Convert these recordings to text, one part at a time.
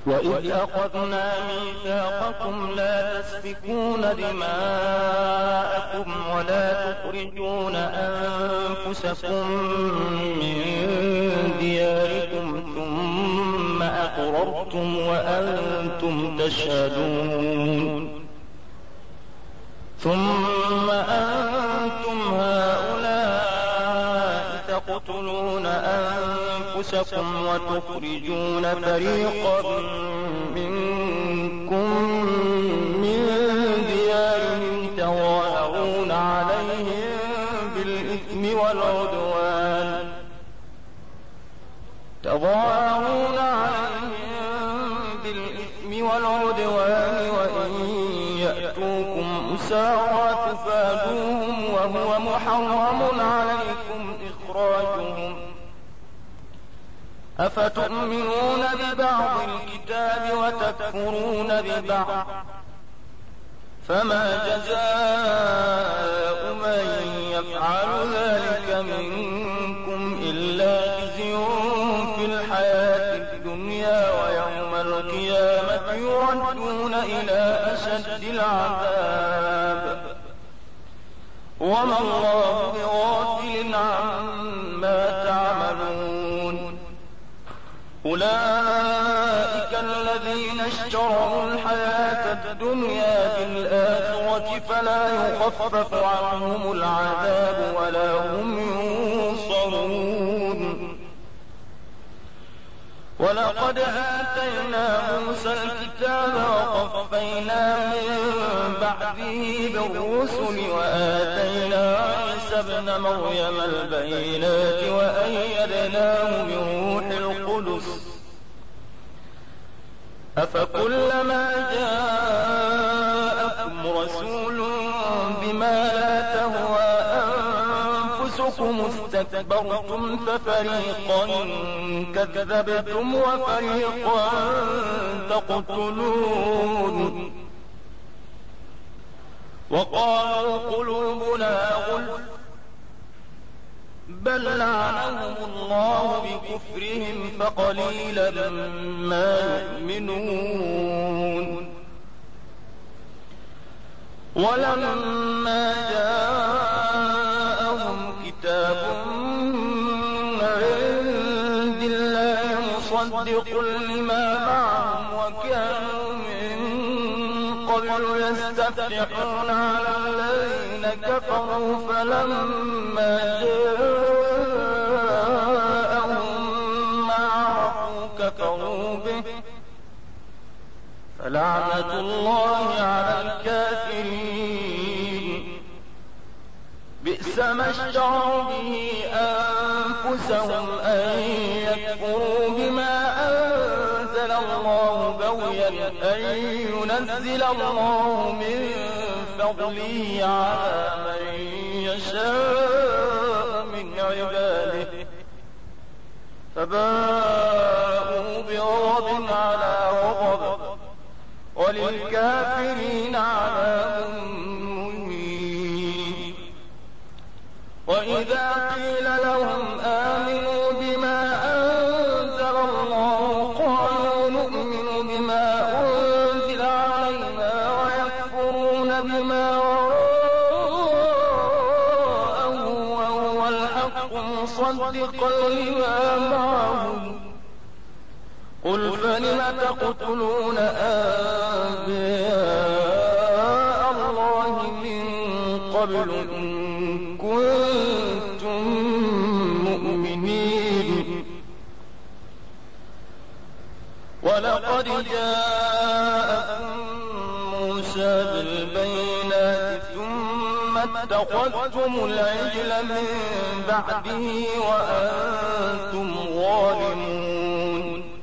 وإذ أخذنا ميثاقكم لا تسفكون دماءكم ولا تخرجون أنفسكم من دياركم ثم أقررتم وأنتم تشهدون ثم أنتم هؤلاء تقتلون أنفسكم وتخرجون فريقا منكم من ديارهم تظاهرون عليهم بالإثم والعدوان وإن يأتوكم أسارى تفادوهم وهو محرم عليكم إخراجهم أفتؤمنون ببعض الكتاب وتكفرون ببعض فما جزاء من يفعل ذلك منكم إلا خزي في الحياة الدنيا ويوم القيامة يردون إلى أشد العذاب وما الله بغافل عما تعملون أولئك الذين اشتروا الحياة الدنيا بالآخرة فلا يخفف عنهم العذاب ولا هم ينصرون ولقد آتينا موسى الكتاب وقفينا من بعده بالرسل وآتينا عيسى ابن مريم البينات وأيدناه بروح القدس أفكلما جاءكم رسول بما لا تهوى أنفسكم استكبرتم ففريقا كذبتم وفريقا تقتلون وقالوا قلوبنا غلف بل لعنهم الله بكفرهم فقليلا ما يؤمنون ولما جاءهم كتاب عند الله مصدق لما معهم وكانوا من قبل يستفتحون على الذين كفروا فلما جاءهم ما عرفوا كفروا به فلعنة الله على الكافرين بئس ما اشتروا به أنفسهم أن يكفروا بما أنزل الله بغيا أن ينزل الله من فضله على من يشاء من عباده فباءوا بغضب على غضب وللكافرين عذاب مهين وإذا قيل لهم آمنوا بما أنزل الله قالوا نؤمن بما أنزل علينا ويكفرون بما وراءه وهو الحق مصدقا لما معهم قل فلم تقتلون أنبياء الله من قبل إن كنتم مؤمنين ولقد جاءكم موسى بالبينات ثم اتخذتم العجل من بعده وأنتم ظالمون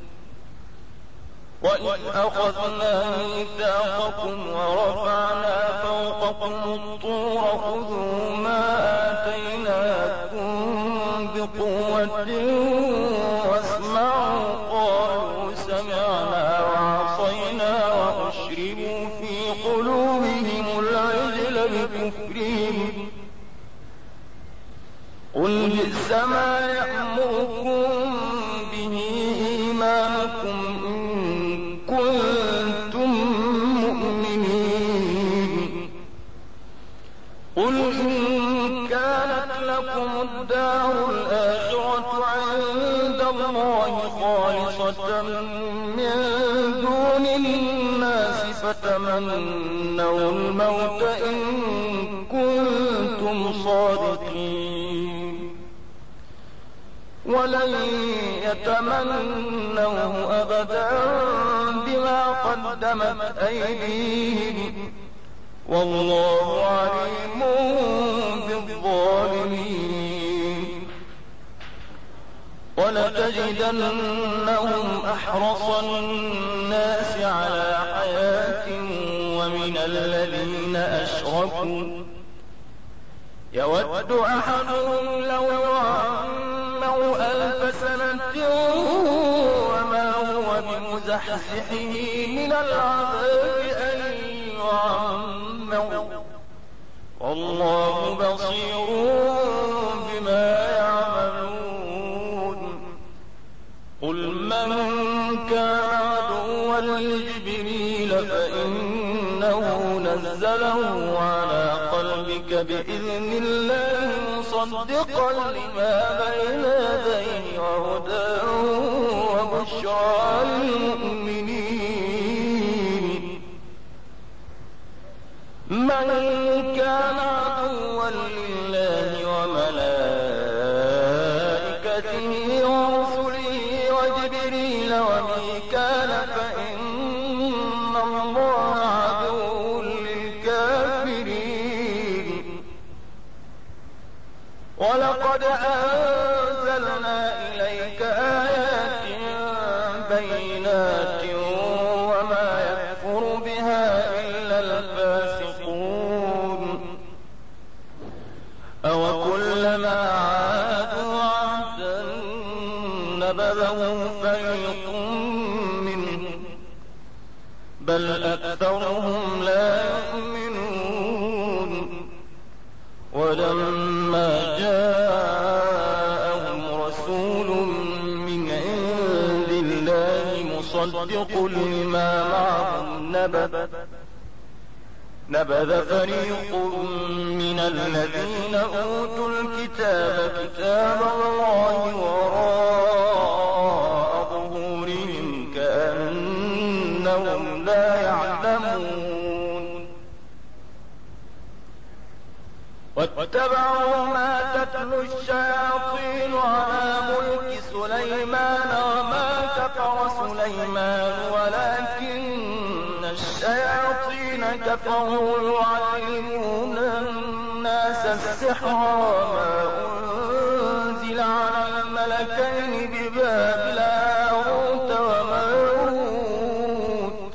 وإذ أخذنا ميثاقكم ورفعنا فوقكم الطور خذوا ما آتيناكم بقوة واسمعوا قالوا سمعنا وعصينا وأشربوا في قلوبهم العجل بكفرهم قل بئس ما يأمركم به إيمانكم إن خالصة من دون الناس فتمنوا الموت إن كنتم صادقين ولن يتمنوه أبدا بما قدمت أيديهم والله عليم بالظالمين. ولتجدنهم أحرص الناس على حياة ومن الذين أشركوا يود أحدهم لو يعمر 1000 سنة وما هو بمزحزحه من العذاب أن يعمر والله بصير بما يعملون. قل من كان عدوا لجبريل فإنه نزله على قلبك بإذن الله مصدقا لما بين يديه وهدى وبشرى للمؤمنين. من كان عدوا لله وملائكته ورسله وجبريل وميكال فإن الله عدو للكافرين. ولقد أنزلنا إليك آيات بينات وما يكفر بها إلا الفاسقون. أوكلما عاهدوا عهدا نبذه فريق منهم بل أكثرهم لا يؤمنون. ولما جاءهم رسول من عند الله مصدق لما معهم نبذ فريق من الذين أوتوا الكتاب كتاب الله وراء ظهورهم كأنهم لا يعلمون. واتبعوا ما تتلو الشياطين على ملك سليمان وما كفر سليمان ولكن الشياطين كفروا يعلمون الناس السحر وما أنزل على الملكين ببابل هاروت وماروت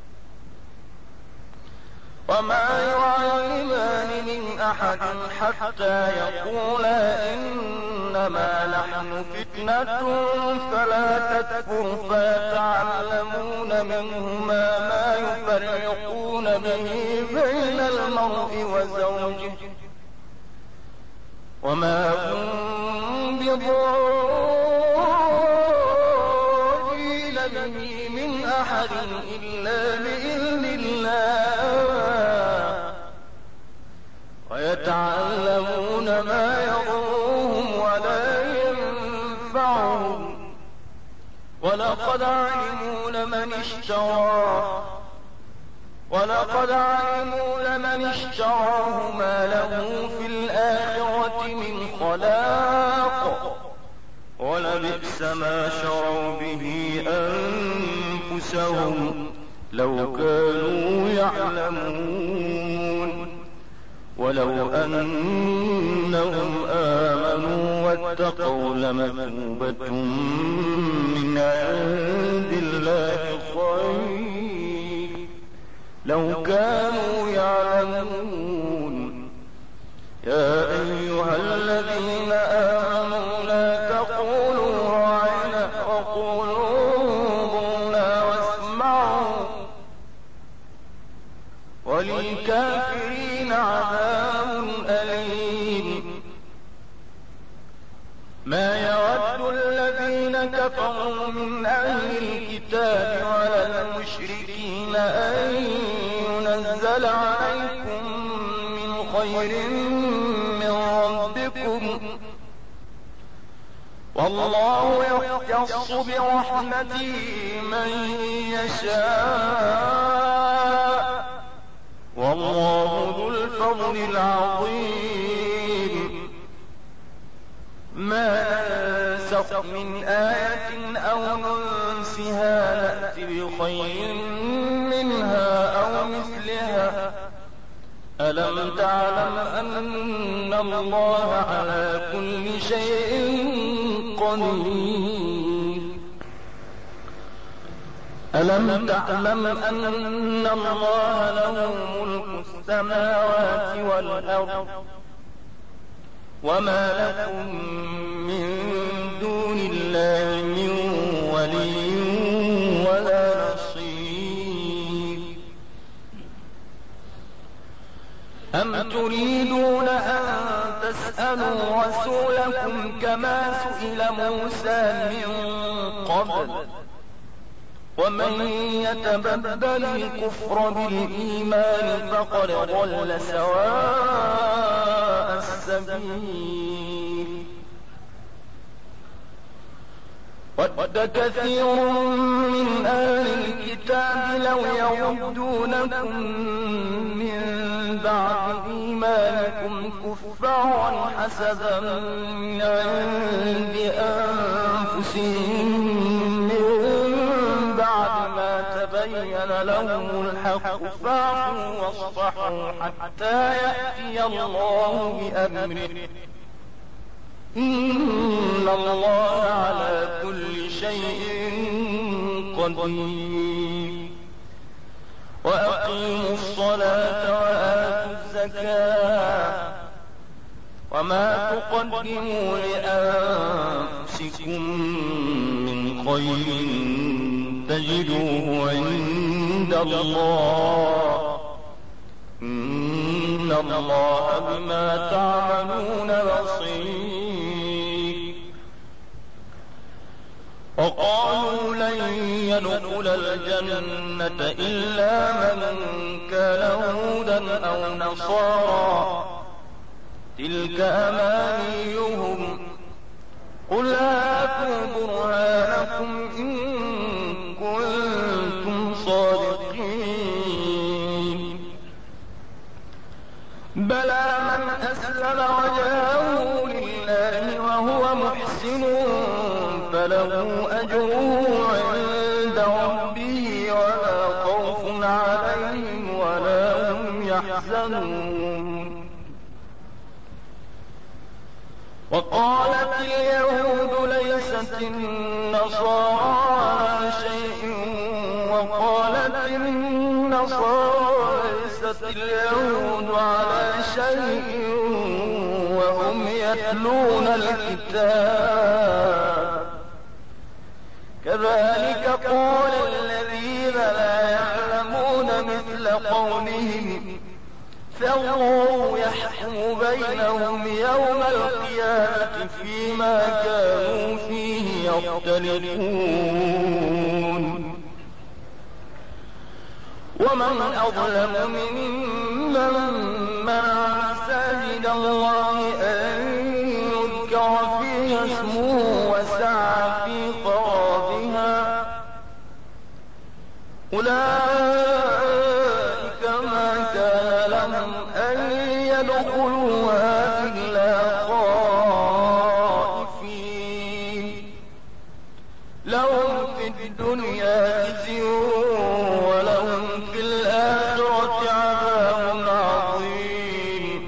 وما يعلمان من أحد حتى يقولا إنما نحن فتنة فلا تكفر فيتعلمون منهما ما يفرقون به بين المرء وزوجه وما هم بضارين به من أحد إلا بإذن الله ويتعلمون ما يضرهم ولا ينفعهم ولقد علموا لمن اشتراه ما له في الآخرة من خلاق ولبئس ما شروا به أنفسهم لو كانوا يعلمون. ولو أنهم آمنوا واتقوا لمثوبة من عند الله خير لو كانوا يعلمون. يا أيها الذين آمنوا لا تقولوا راعنا وقولوا انظرنا واسمعوا وللكافرين عذاب أليم. ما يود الذين كفروا من أهل الكتاب ولا المشركين أن ينزل عليكم من خير من ربكم والله يختص برحمته من يشاء والله ذو الفضل العظيم. ما ننسخ من آية أو ننسها نأت بخير منها أو مثلها ألم تعلم أن الله على كل شيء قدير ألم تعلم أن الله له ملك السماوات والأرض وما لكم من دون الله من ولي ولا نصير. أم تريدون أن تسألوا رسولكم كما سئل موسى من قبل ومن يتبدل الكفر بالإيمان فقد ضل سواء السبيل. ود كثير من أهل الكتاب لو يردونكم من بعد إيمانكم كفارا حسدا من عند أنفسهم من بعد ما تبين لهم الحق فاعفوا واصفحوا حتى يأتي الله بأمره إن الله على كل شيء قدير. وأقيموا الصلاة وآتوا الزكاة وما تقدموا لأنفسكم من خير تجدوه عند الله إن الله بما تعملون بصير. وقالوا لن يدخل الجنة إلا من كان هودا أو نصارى تلك أمانيهم قل هاتوا برهانكم إن كنتم صادقين. بلى من أسلم وجهه لله وهو محسن فله أجره عند ربه ولا خوف عليهم ولا هم يحزنون. وقالت اليهود ليست النصارى على شيء وقالت النصارى ليست اليهود على شيء وهم يتلون الكتاب كذلك قال الذين لا يعلمون مثل قولهم فالله يحكم بينهم يوم القيامة فيما كانوا فيه يختلفون. ومن أظلم ممن منع مساجد الله أن يذكر فيها اسمه وسعى في خرابها أولئك ما كان لهم أن يدخلوها إلا خائفين لهم في الدنيا خزي ولهم في الآخرة عذاب عظيم.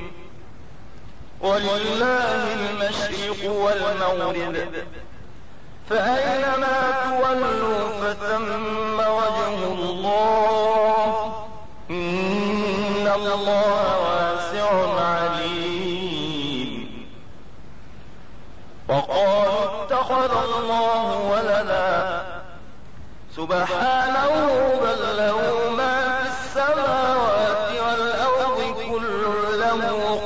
ولله المشرق والمغرب فأينما تولوا فثم وجه الله إن الله واسع عليم. وقالوا اتخذ الله ولدا سبحانه بل له ما في السماوات والأرض كل له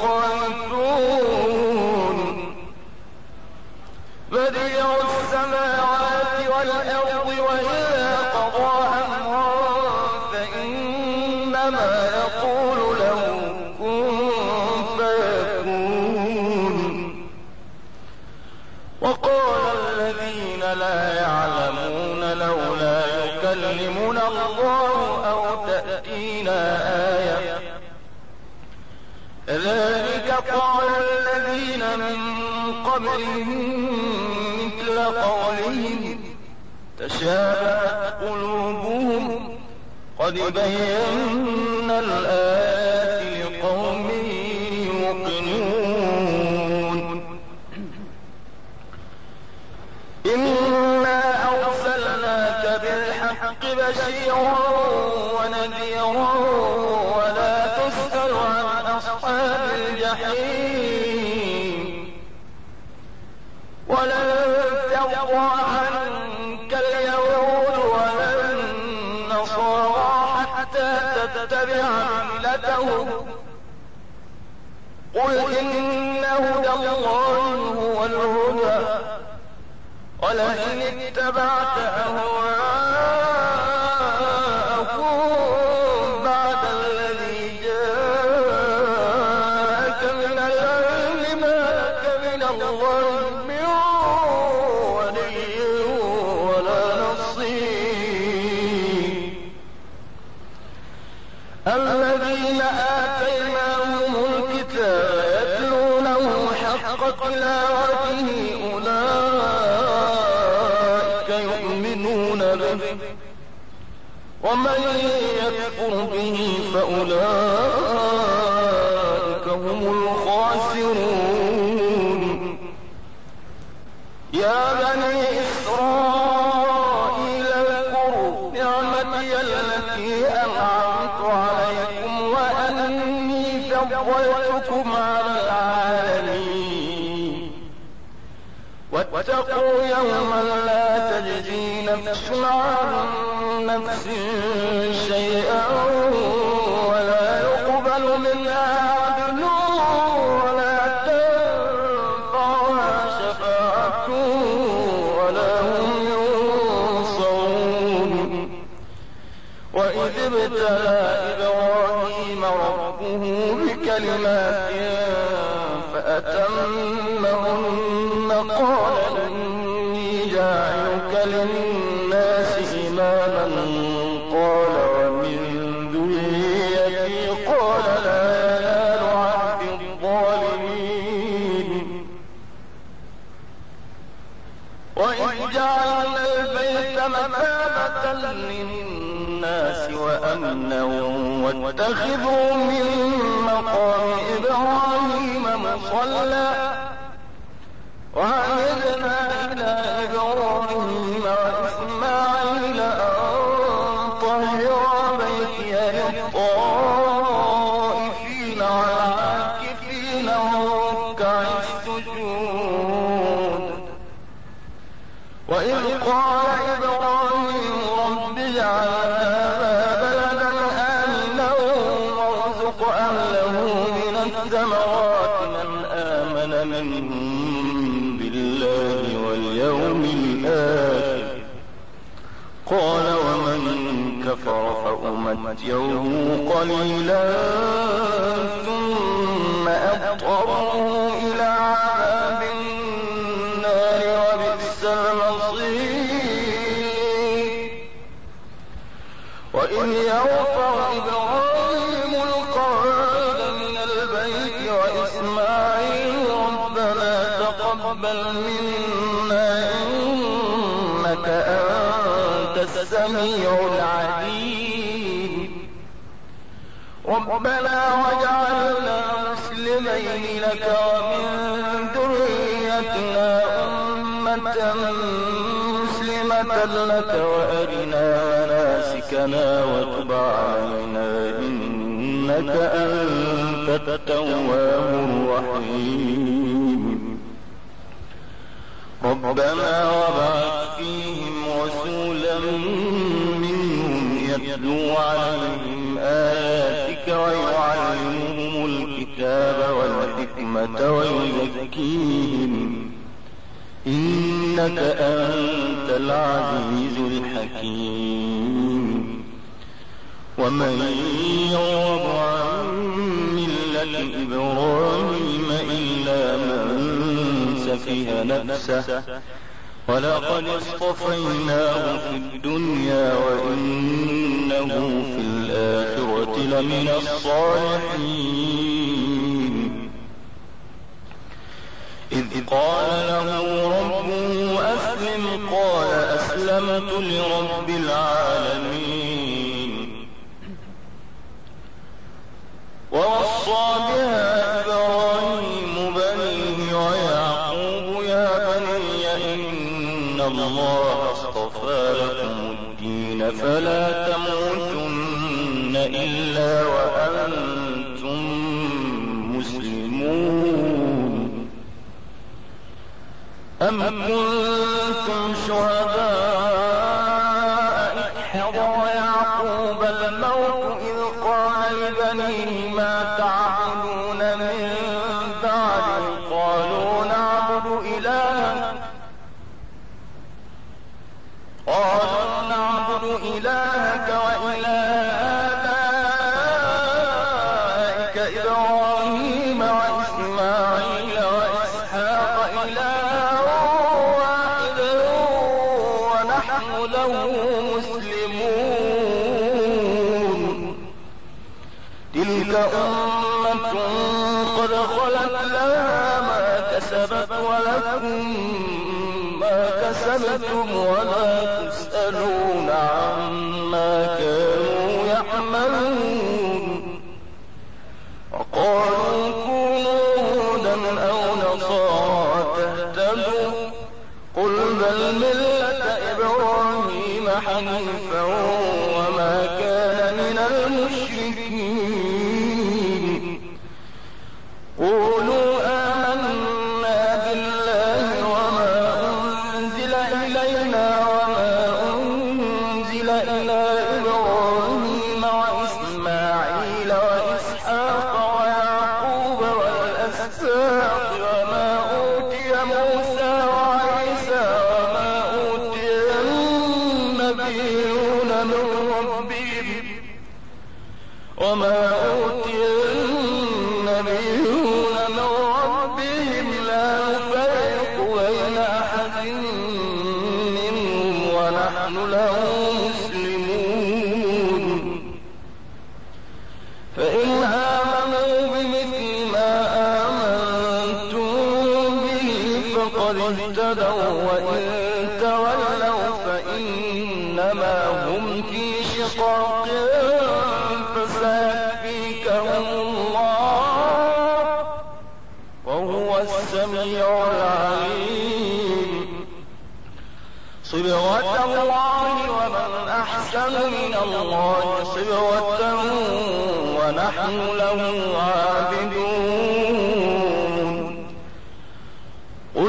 قانتون. بديع السماوات والأرض وإذا قضى أمرا فإنما يقول له كن فيكون. وقال يكلمنا الله أو تأتينا آية ذلك قال الذين من قبلهم مثل قولهم تشابهت قلوبهم قد بينا الآيات لقوم يوقنون إنا أرسلناك بالحق بشيرا ونذيرا ولا تسأل عن أصحاب الجحيم ولن ترضى عنك اليهود ولا النصارى حتى تتبع ملتهم قل إن هدى الله هو الهدى ولئن اتبعت أهواءهم بعد الذي جاءك من العلم ما لك من الله من ولي ولا نصير الذين آتيناهم الكتاب يتلونه حق تلاوته أولئك يؤمنون به ومن يكفر به فأولئك هم الخاسرون يا بني إسرائيل اذكروا نعمتي التي أنعمت عليكم وأني فضلتكم على العالمين واتقوا يوما لا تجزي نفس عن نفس شيئا ولا يقبل منها عدل ولا تنفعها شفاعة ولا هم ينصرون وإذ ابتلى إبراهيم ربه بكلمات فأتمهن قال إني جاعلك للناس إماما قال ومن ذريتي قال لا ينال عهد الظالمين وإذ جعلنا البيت مثابة للناس وأمنا واتخذوا من مقام إبراهيم مصلى وعهدنا إلى إبراهيم وإسماعيل أن طهرا بيتي للطائفين والعاكفين والركع السجود وإذ قال إبراهيم رب اجعل هذا بلدا آمنا وارزق أهله من الثمرات من آمن منهم بالله واليوم الآخر قال ومن كفر فأمتعه قليلا ثم أضطره إلى عذاب النار وبئس المصير وإذ يرفع إبراهيم القواعد من البيت وإسماعيل ربنا تقبل منا إنك أنت السميع العليم ربنا واجعلنا مسلمين لك ومن ذريتنا أمة مسلمة لك وأرنا مناسكنا وتب علينا إنك أنت التواب الرحيم ربنا وابعث فيهم رسولا منهم يتلو عليهم آياتك ويعلمهم الكتاب والحكمة ويزكيهم إنك أنت العزيز الحكيم ومن يرغب عن ملة إبراهيم إلا من سفه نفسه ولقد اصطفيناه في الدنيا وإنه في الآخرة لمن الصالحين. إذ قال له ربه أسلم قال أسلمت لرب العالمين. ووصى بها إبراهيم بنيه ويعقوب يا بني إن الله اصطفى لكم الدين فلا تموتن إلا وأنتم مسلمون. أم كنتم شهداء إذ حضر يعقوب الموت إذ قال لبنيه ما تعبدون من بعدي قالوا نعبد إلهك وإله آبائك إبراهيم وإسماعيل وإسحاق إلها واحدا ونحن له مسلمون. تلك أمة قد خلت لها ما كسبت ولكم ما كسبتم ولا تسألون عما كانوا يعملون. وقالوا كونوا هودا أو نصارى تهتدوا قل بل ملة إبراهيم حنيفا وما كان من المشركين. قولوا آمنا بالله وما أنزل إلينا وما أنزل إلى إبراهيم وإسماعيل وإسحاق ويعقوب والأسباط وما أوتي موسى وعيسى وما أوتي النبيون من ربهم لا نفرق بين أحد منهم ونحن له مسلمون. فإن آمنوا بمثل ما آمنتم به فقد اهتدوا وإن تولوا فإنما هم في شقاق فسيكفيكهم الله وهو السميع العليم. صبغة الله ومن أحسن من الله صبغة ونحن له عابدون. قل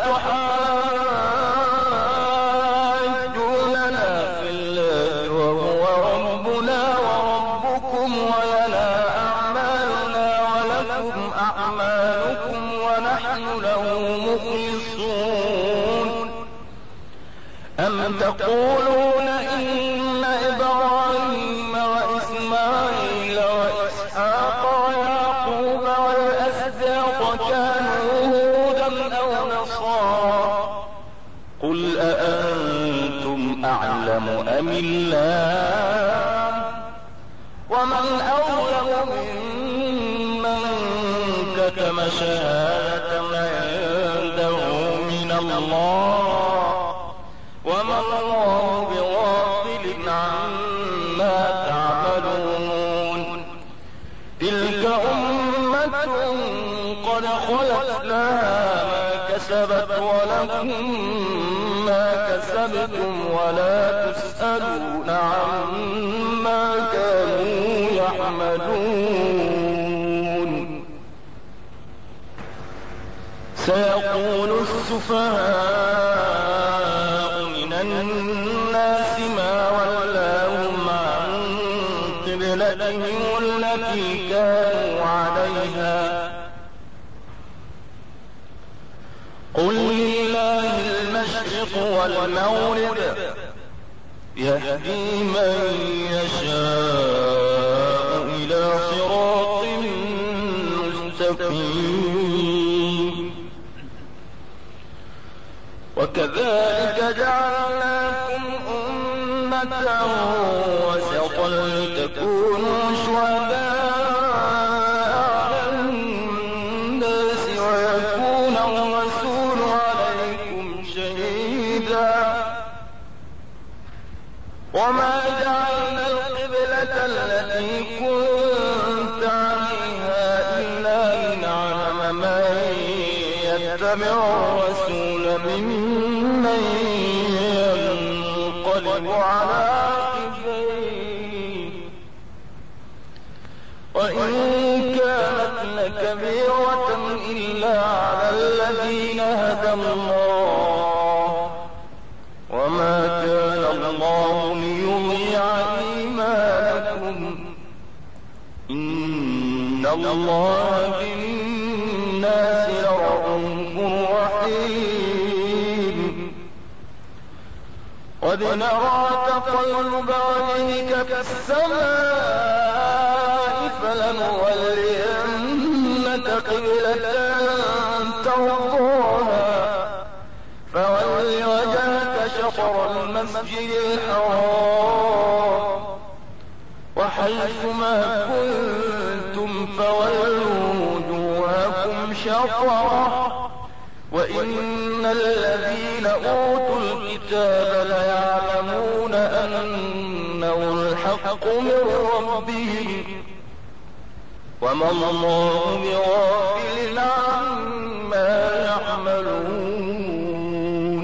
أتحاجوننا في الله وهو ربنا وربكم ولنا أعمالنا ولكم أعمالكم ونحن له مخلصون. أم تقولون إن إبراهيم وإسماعيل وإسحاق ويعقوب والأسباط كانوا هودا أو نصارى قل أأنتم أعلم أم الله ومن أظلم ممن كتم شهادة عنده من الله وما الله بغافل عما تعملون. تلك أمة قد خلت لها ما كسبت ولكم ما كسبتم ولا تسألون عما كانوا يعملون. سيقول السفهاء من الناس ما ولاهم عن قبلتهم التي كانوا عليها قل لله المشرق والمغرب يهدي من يشاء إلى صراط مستقيم. وكذلك جعلناكم أمة كلمة وسطا لتكونوا شهداء على الناس ويكون الرسول عليكم شهيدا وما جعلنا القبلة التي كنت عليها إلا لنعلم من يتبع الرسول ممن ينقلب على عقبيه وإن كانت لكبيرة إلا على الذين هدى الله وما كان الله ليضيع إيمانكم إن الله بالناس لرءوف رحيم قد نرى تقلب وجهك في السماء فلنولينك قبلة ترضاها فول وجهك شطر المسجد الحرام وحيثما كنتم فولوا وجوهكم شطره وإن الذين أوتوا الكتاب ليعلمون أنه الحق من ربهم وما الله بغافل عما يعملون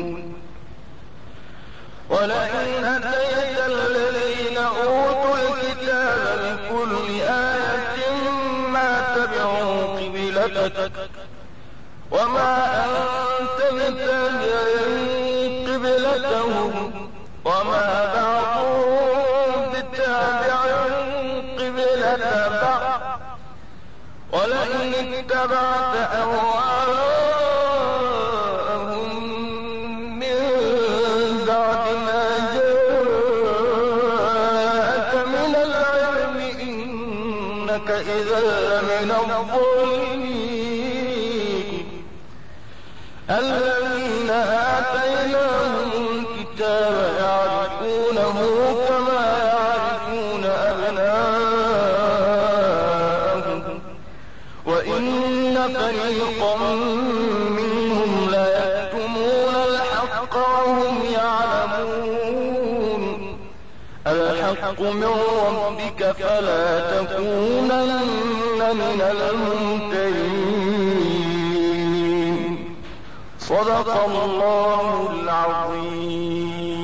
ولئن أتيت الذين أوتوا الكتاب بكل آية ما تبعوا قبلتك وما أنت بتابع قبلتهم وما بعضهم بتابع قبلة بعض ولئن اتبعت أهواءهم من بعد ما جاءك من العلم إنك إذا لمن الظالمين الذين آتيناهم الكتاب يعرفونه كما يعرفون أبناءهم وإن فريقا منهم ليكتمون الحق وهم يعلمون الحق من ربك فلا تكونن من الممترين صدق الله العظيم.